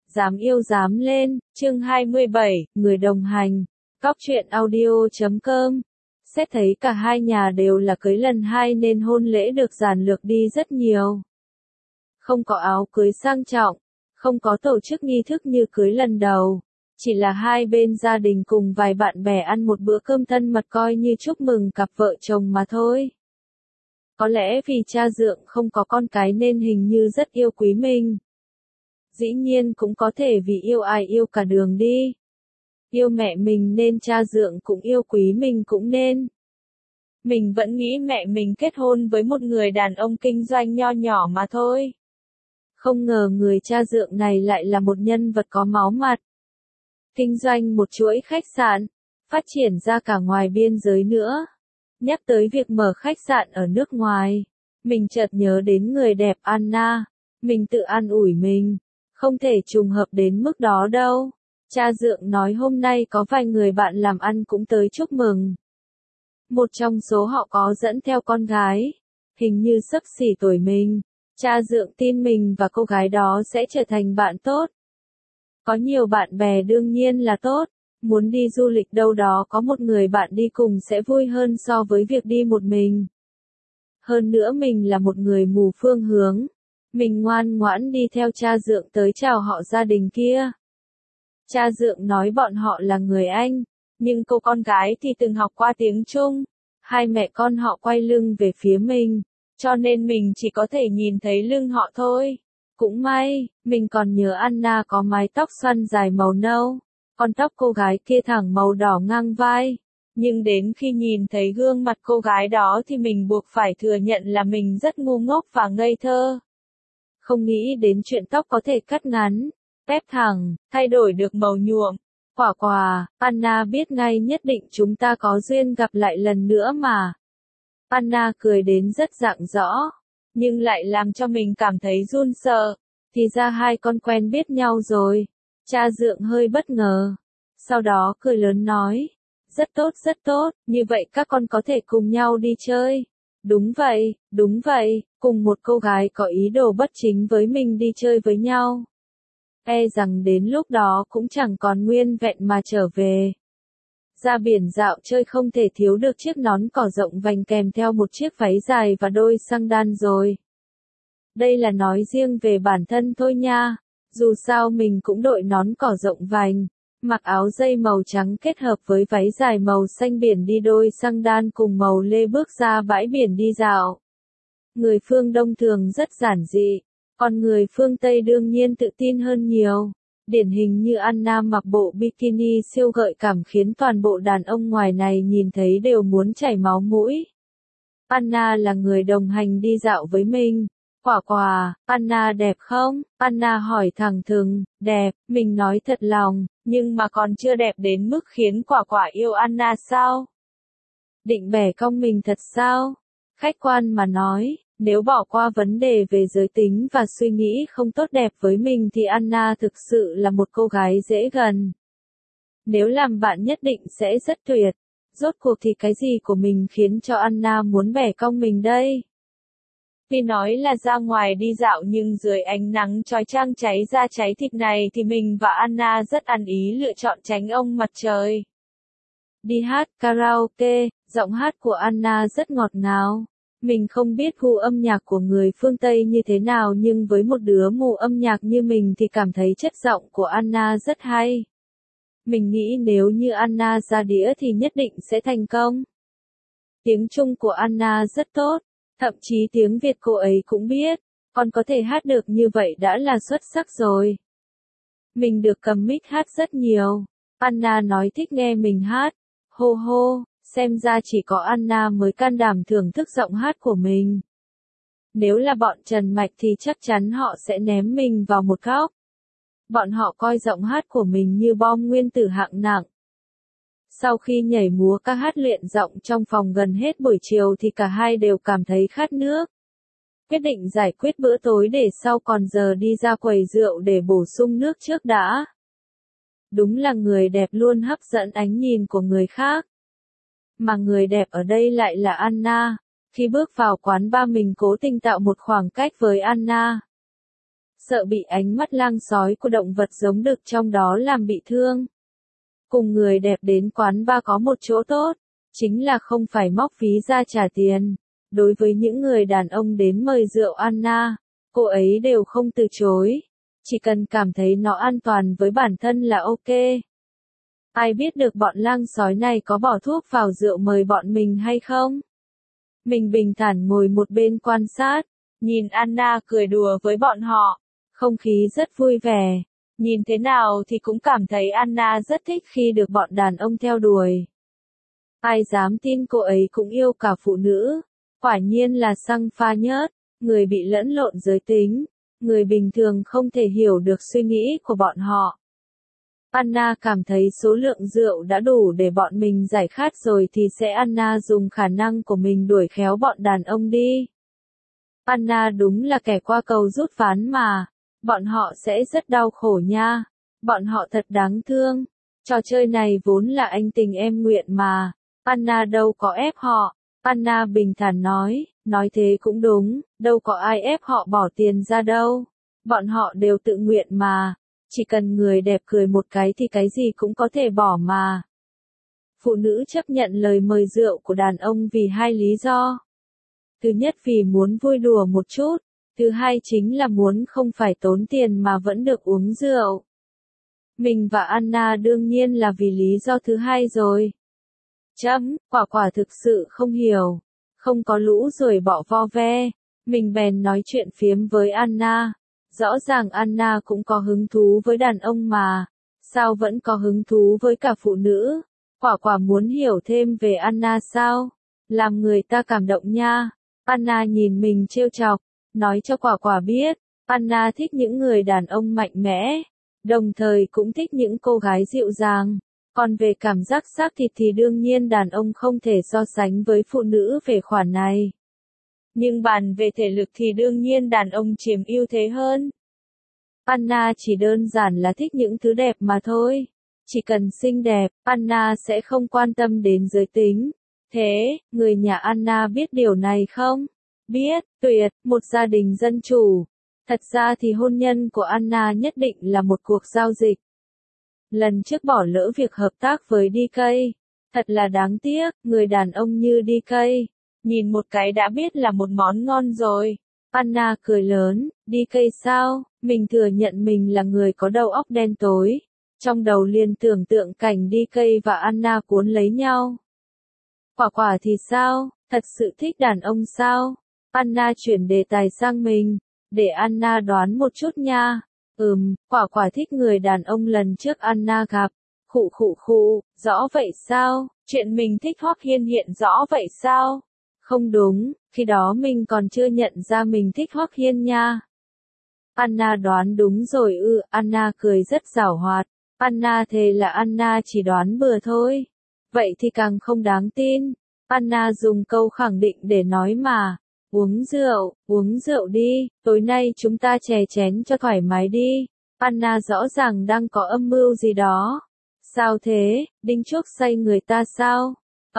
Dám yêu dám lên, chương 27, người đồng hành. Góc truyện audio.com. Xét thấy cả hai nhà đều là cưới lần hai nên hôn lễ được giản lược đi rất nhiều. Không có áo cưới sang trọng, không có tổ chức nghi thức như cưới lần đầu. Chỉ là hai bên gia đình cùng vài bạn bè ăn một bữa cơm thân mật coi như chúc mừng cặp vợ chồng mà thôi. Có lẽ vì cha dượng không có con cái nên hình như rất yêu quý mình. Dĩ nhiên cũng có thể vì yêu ai yêu cả đường đi. Yêu mẹ mình nên cha dượng cũng yêu quý mình cũng nên. Mình vẫn nghĩ mẹ mình kết hôn với một người đàn ông kinh doanh nho nhỏ mà thôi. Không ngờ người cha dượng này lại là một nhân vật có máu mặt. Kinh doanh một chuỗi khách sạn, phát triển ra cả ngoài biên giới nữa. Nhắc tới việc mở khách sạn ở nước ngoài, mình chợt nhớ đến người đẹp Anna. Mình tự an ủi mình, không thể trùng hợp đến mức đó đâu. Cha dượng nói hôm nay có vài người bạn làm ăn cũng tới chúc mừng. Một trong số họ có dẫn theo con gái, hình như xấp xỉ tuổi mình. Cha dượng tin mình và cô gái đó sẽ trở thành bạn tốt. Có nhiều bạn bè đương nhiên là tốt. Muốn đi du lịch đâu đó có một người bạn đi cùng sẽ vui hơn so với việc đi một mình. Hơn nữa mình là một người mù phương hướng. Mình ngoan ngoãn đi theo cha dượng tới chào họ gia đình kia. Cha dượng nói bọn họ là người Anh, nhưng cô con gái thì từng học qua tiếng Trung. Hai mẹ con họ quay lưng về phía mình, cho nên mình chỉ có thể nhìn thấy lưng họ thôi. Cũng may, mình còn nhớ Anna có mái tóc xoăn dài màu nâu, con tóc cô gái kia thẳng màu đỏ ngang vai. Nhưng đến khi nhìn thấy gương mặt cô gái đó thì mình buộc phải thừa nhận là mình rất ngu ngốc và ngây thơ. Không nghĩ đến chuyện tóc có thể cắt ngắn, tép thẳng, thay đổi được màu nhuộm. Quả, Anna biết ngay nhất định chúng ta có duyên gặp lại lần nữa mà. Anna cười đến rất rạng rõ, nhưng lại làm cho mình cảm thấy run sợ. Thì ra hai con quen biết nhau rồi. Cha dượng hơi bất ngờ. Sau đó cười lớn nói, rất tốt, như vậy các con có thể cùng nhau đi chơi. Đúng vậy, cùng một cô gái có ý đồ bất chính với mình đi chơi với nhau. E rằng đến lúc đó cũng chẳng còn nguyên vẹn mà trở về. Ra biển dạo chơi không thể thiếu được chiếc nón cỏ rộng vành kèm theo một chiếc váy dài và đôi xăng-đan rồi. Đây là nói riêng về bản thân thôi nha. Dù sao mình cũng đội nón cỏ rộng vành, mặc áo dây màu trắng kết hợp với váy dài màu xanh biển đi đôi xăng-đan cùng màu lê bước ra bãi biển đi dạo. Người phương Đông thường rất giản dị, còn người phương Tây đương nhiên tự tin hơn nhiều. Điển hình như Anna mặc bộ bikini siêu gợi cảm khiến toàn bộ đàn ông ngoài này nhìn thấy đều muốn chảy máu mũi. Anna là người đồng hành đi dạo với mình. Quả, Anna đẹp không? Anna hỏi thẳng thừng, đẹp, mình nói thật lòng, nhưng mà còn chưa đẹp đến mức khiến quả yêu Anna sao? Định bẻ cong mình thật sao? Khách quan mà nói, nếu bỏ qua vấn đề về giới tính và suy nghĩ không tốt đẹp với mình thì Anna thực sự là một cô gái dễ gần. Nếu làm bạn nhất định sẽ rất tuyệt. Rốt cuộc thì cái gì của mình khiến cho Anna muốn bẻ cong mình đây? Khi nói là ra ngoài đi dạo nhưng dưới ánh nắng chói chang cháy da cháy thịt này thì mình và Anna rất ăn ý lựa chọn tránh ông mặt trời. Đi hát karaoke, giọng hát của Anna rất ngọt ngào. Mình không biết gu âm nhạc của người phương Tây như thế nào nhưng với một đứa mù âm nhạc như mình thì cảm thấy chất giọng của Anna rất hay. Mình nghĩ nếu như Anna ra đĩa thì nhất định sẽ thành công. Tiếng Trung của Anna rất tốt. Thậm chí tiếng Việt cô ấy cũng biết, còn có thể hát được như vậy đã là xuất sắc rồi. Mình được cầm mic hát rất nhiều. Anna nói thích nghe mình hát. Hô, xem ra chỉ có Anna mới can đảm thưởng thức giọng hát của mình. Nếu là bọn Trần Mạch thì chắc chắn họ sẽ ném mình vào một góc. Bọn họ coi giọng hát của mình như bom nguyên tử hạng nặng. Sau khi nhảy múa ca hát luyện giọng trong phòng gần hết buổi chiều thì cả hai đều cảm thấy khát nước. Quyết định giải quyết bữa tối để sau còn giờ đi ra quầy rượu để bổ sung nước trước đã. Đúng là người đẹp luôn hấp dẫn ánh nhìn của người khác. Mà người đẹp ở đây lại là Anna. Khi bước vào quán bar mình cố tình tạo một khoảng cách với Anna. sợ bị ánh mắt lang sói của động vật giống đực trong đó làm bị thương. Cùng người đẹp đến quán bar có một chỗ tốt, chính là không phải móc ví ra trả tiền. Đối với những người đàn ông đến mời rượu Anna, cô ấy đều không từ chối. Chỉ cần cảm thấy nó an toàn với bản thân là ok. Ai biết được bọn lang sói này có bỏ thuốc vào rượu mời bọn mình hay không? Mình bình thản ngồi một bên quan sát, nhìn Anna cười đùa với bọn họ. Không khí rất vui vẻ. Nhìn thế nào thì cũng cảm thấy Anna rất thích khi được bọn đàn ông theo đuổi. Ai dám tin cô ấy cũng yêu cả phụ nữ. Quả nhiên là xăng pha nhớt, người bị lẫn lộn giới tính. Người bình thường không thể hiểu được suy nghĩ của bọn họ. Anna cảm thấy số lượng rượu đã đủ để bọn mình giải khát rồi thì sẽ Anna dùng khả năng của mình đuổi khéo bọn đàn ông đi. Anna đúng là kẻ qua cầu rút ván mà. Bọn họ sẽ rất đau khổ nha. Bọn họ thật đáng thương. Trò chơi này vốn là anh tình em nguyện mà. Anna đâu có ép họ. Anna bình thản nói thế cũng đúng, đâu có ai ép họ bỏ tiền ra đâu. Bọn họ đều tự nguyện mà. Chỉ cần người đẹp cười một cái thì cái gì cũng có thể bỏ mà. Phụ nữ chấp nhận lời mời rượu của đàn ông vì hai lý do. Thứ nhất vì muốn vui đùa một chút. Thứ hai chính là muốn không phải tốn tiền mà vẫn được uống rượu. Mình và Anna đương nhiên là vì lý do thứ hai rồi. Quả quả thực sự không hiểu. Không có lũ rồi bỏ vo ve. Mình bèn nói chuyện phiếm với Anna. Rõ ràng Anna cũng có hứng thú với đàn ông mà. Sao vẫn có hứng thú với cả phụ nữ? Quả quả muốn hiểu thêm về Anna sao? Làm người ta cảm động nha. Anna nhìn mình trêu chọc. Nói cho quả quả biết. Anna thích những người đàn ông mạnh mẽ. Đồng thời cũng thích những cô gái dịu dàng. Còn về cảm giác xác thịt thì đương nhiên đàn ông không thể so sánh với phụ nữ về khoản này. Nhưng bàn về thể lực thì đương nhiên đàn ông chiếm ưu thế hơn. Anna chỉ đơn giản là thích những thứ đẹp mà thôi. Chỉ cần xinh đẹp, Anna sẽ không quan tâm đến giới tính. Thế, người nhà Anna biết điều này không? Biết, tuyệt, một gia đình dân chủ. Thật ra thì hôn nhân của Anna nhất định là một cuộc giao dịch. Lần trước bỏ lỡ việc hợp tác với DK. Thật là đáng tiếc, người đàn ông như DK. Nhìn một cái đã biết là một món ngon rồi. Anna cười lớn, DK sao? Mình thừa nhận mình là người có đầu óc đen tối. Trong đầu liền tưởng tượng cảnh DK và Anna cuốn lấy nhau. Quả quả thì sao? Thật sự thích đàn ông sao? Anna chuyển đề tài sang mình. Để Anna đoán một chút nha. Quả quả thích người đàn ông lần trước Anna gặp. Khụ, rõ vậy sao? Chuyện mình thích Hoắc Hiên hiện rõ vậy sao? Không đúng, khi đó mình còn chưa nhận ra mình thích Hoắc Hiên nha. Anna đoán đúng rồi Anna cười rất giảo hoạt. Anna thề là Anna chỉ đoán bừa thôi. Vậy thì càng không đáng tin. Anna dùng câu khẳng định để nói mà. Uống rượu đi, tối nay chúng ta chè chén cho thoải mái đi. Anna rõ ràng đang có âm mưu gì đó. Sao thế, đinh chuốc say người ta sao?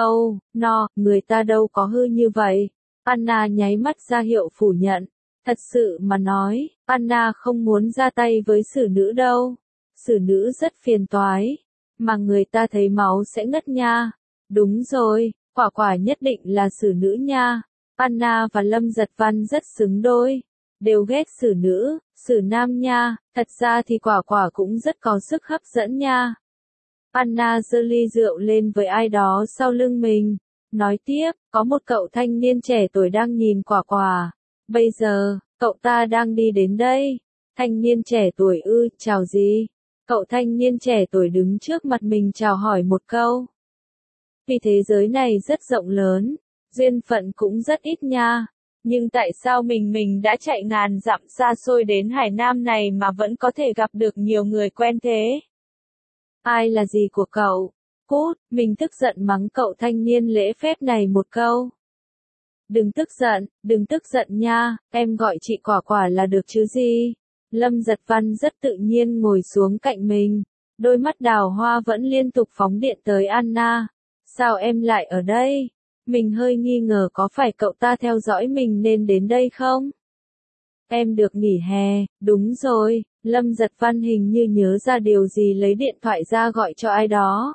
Người ta đâu có hư như vậy. Anna nháy mắt ra hiệu phủ nhận. Thật sự mà nói, Anna không muốn ra tay với xử nữ đâu. Xử nữ rất phiền toái. Mà người ta thấy máu sẽ ngất nha. Đúng rồi, quả quả nhất định là xử nữ nha. Anna và Lâm Giật Văn rất xứng đôi. Đều ghét xử nữ, xử nam nha. Thật ra thì quả quả cũng rất có sức hấp dẫn nha. Anna giơ ly rượu lên với ai đó sau lưng mình. Nói tiếp, có một cậu thanh niên trẻ tuổi đang nhìn quả quả. Bây giờ, cậu ta đang đi đến đây. Thanh niên trẻ tuổi chào gì? Cậu thanh niên trẻ tuổi đứng trước mặt mình chào hỏi một câu. Vì thế giới này rất rộng lớn, duyên phận cũng rất ít nha. Nhưng tại sao mình đã chạy ngàn dặm xa xôi đến Hải Nam này mà vẫn có thể gặp được nhiều người quen thế? Ai là gì của cậu? Cút, mình tức giận mắng cậu thanh niên lễ phép này một câu. Đừng tức giận nha, em gọi chị quả quả là được chứ gì. Lâm Giật Văn rất tự nhiên ngồi xuống cạnh mình. Đôi mắt đào hoa vẫn liên tục phóng điện tới Anna. Sao em lại ở đây? Mình hơi nghi ngờ có phải cậu ta theo dõi mình nên đến đây không? Em được nghỉ hè, đúng rồi, Lâm Giật Văn hình như nhớ ra điều gì lấy điện thoại ra gọi cho ai đó.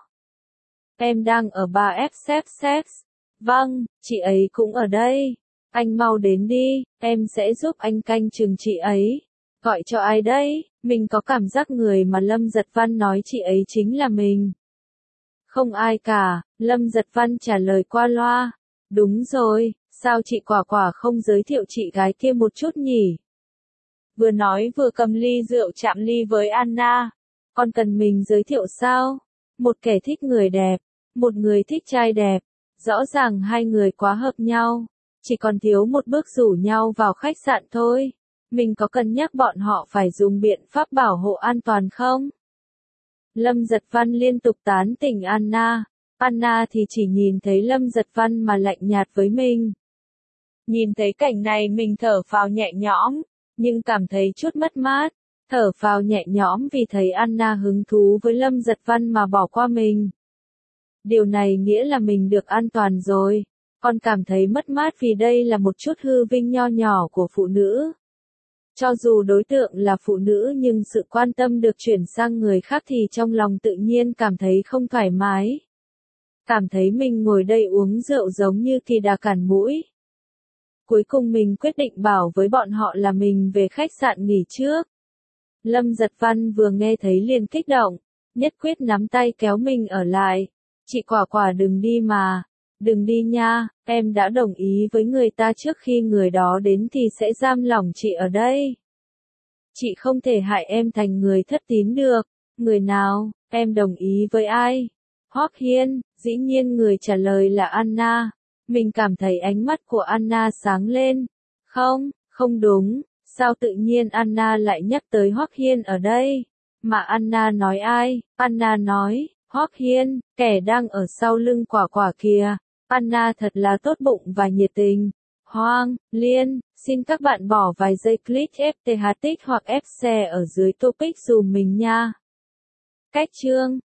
Em đang ở bar FXX. Vâng, chị ấy cũng ở đây. Anh mau đến đi, em sẽ giúp anh canh chừng chị ấy. Gọi cho ai đấy? Mình có cảm giác người mà Lâm Giật Văn nói chị ấy chính là mình. Không ai cả, Lâm Giật Văn trả lời qua loa. Đúng rồi, sao chị Quả Quả không giới thiệu chị gái kia một chút nhỉ? Vừa nói vừa cầm ly rượu chạm ly với Anna. Còn cần mình giới thiệu sao? Một kẻ thích người đẹp, một người thích trai đẹp. Rõ ràng hai người quá hợp nhau. Chỉ còn thiếu một bước rủ nhau vào khách sạn thôi. Mình có cần nhắc bọn họ phải dùng biện pháp bảo hộ an toàn không? Lâm Giật Văn liên tục tán tỉnh Anna. Anna thì chỉ nhìn thấy Lâm Giật Văn mà lạnh nhạt với mình. Nhìn thấy cảnh này mình thở phào nhẹ nhõm, nhưng cảm thấy chút mất mát. Thở phào nhẹ nhõm vì thấy Anna hứng thú với Lâm Giật Văn mà bỏ qua mình. Điều này nghĩa là mình được an toàn rồi. Còn cảm thấy mất mát vì đây là một chút hư vinh nho nhỏ của phụ nữ. Cho dù đối tượng là phụ nữ nhưng sự quan tâm được chuyển sang người khác thì trong lòng tự nhiên cảm thấy không thoải mái. Cảm thấy mình ngồi đây uống rượu giống như kỳ đà cản mũi. Cuối cùng mình quyết định bảo với bọn họ là mình về khách sạn nghỉ trước. Lâm Giật Văn vừa nghe thấy liền kích động, nhất quyết nắm tay kéo mình ở lại. Chị Quả Quả đừng đi mà, đừng đi nha, em đã đồng ý với người ta trước khi người đó đến thì sẽ giam lỏng chị ở đây. Chị không thể hại em thành người thất tín được. Người nào, em đồng ý với ai? Hoắc Hiên, dĩ nhiên người trả lời là Anna. Mình cảm thấy ánh mắt của Anna sáng lên. Không, không đúng, sao tự nhiên Anna lại nhắc tới Hoắc Hiên ở đây? Mà Anna nói ai? Anna nói, Hoắc Hiên, kẻ đang ở sau lưng Quả Quả kìa. Anna thật là tốt bụng và nhiệt tình. Hoang, Liên, xin các bạn bỏ vài giây click FTH tích hoặc F share ở dưới topic dùm mình nha. Cách chương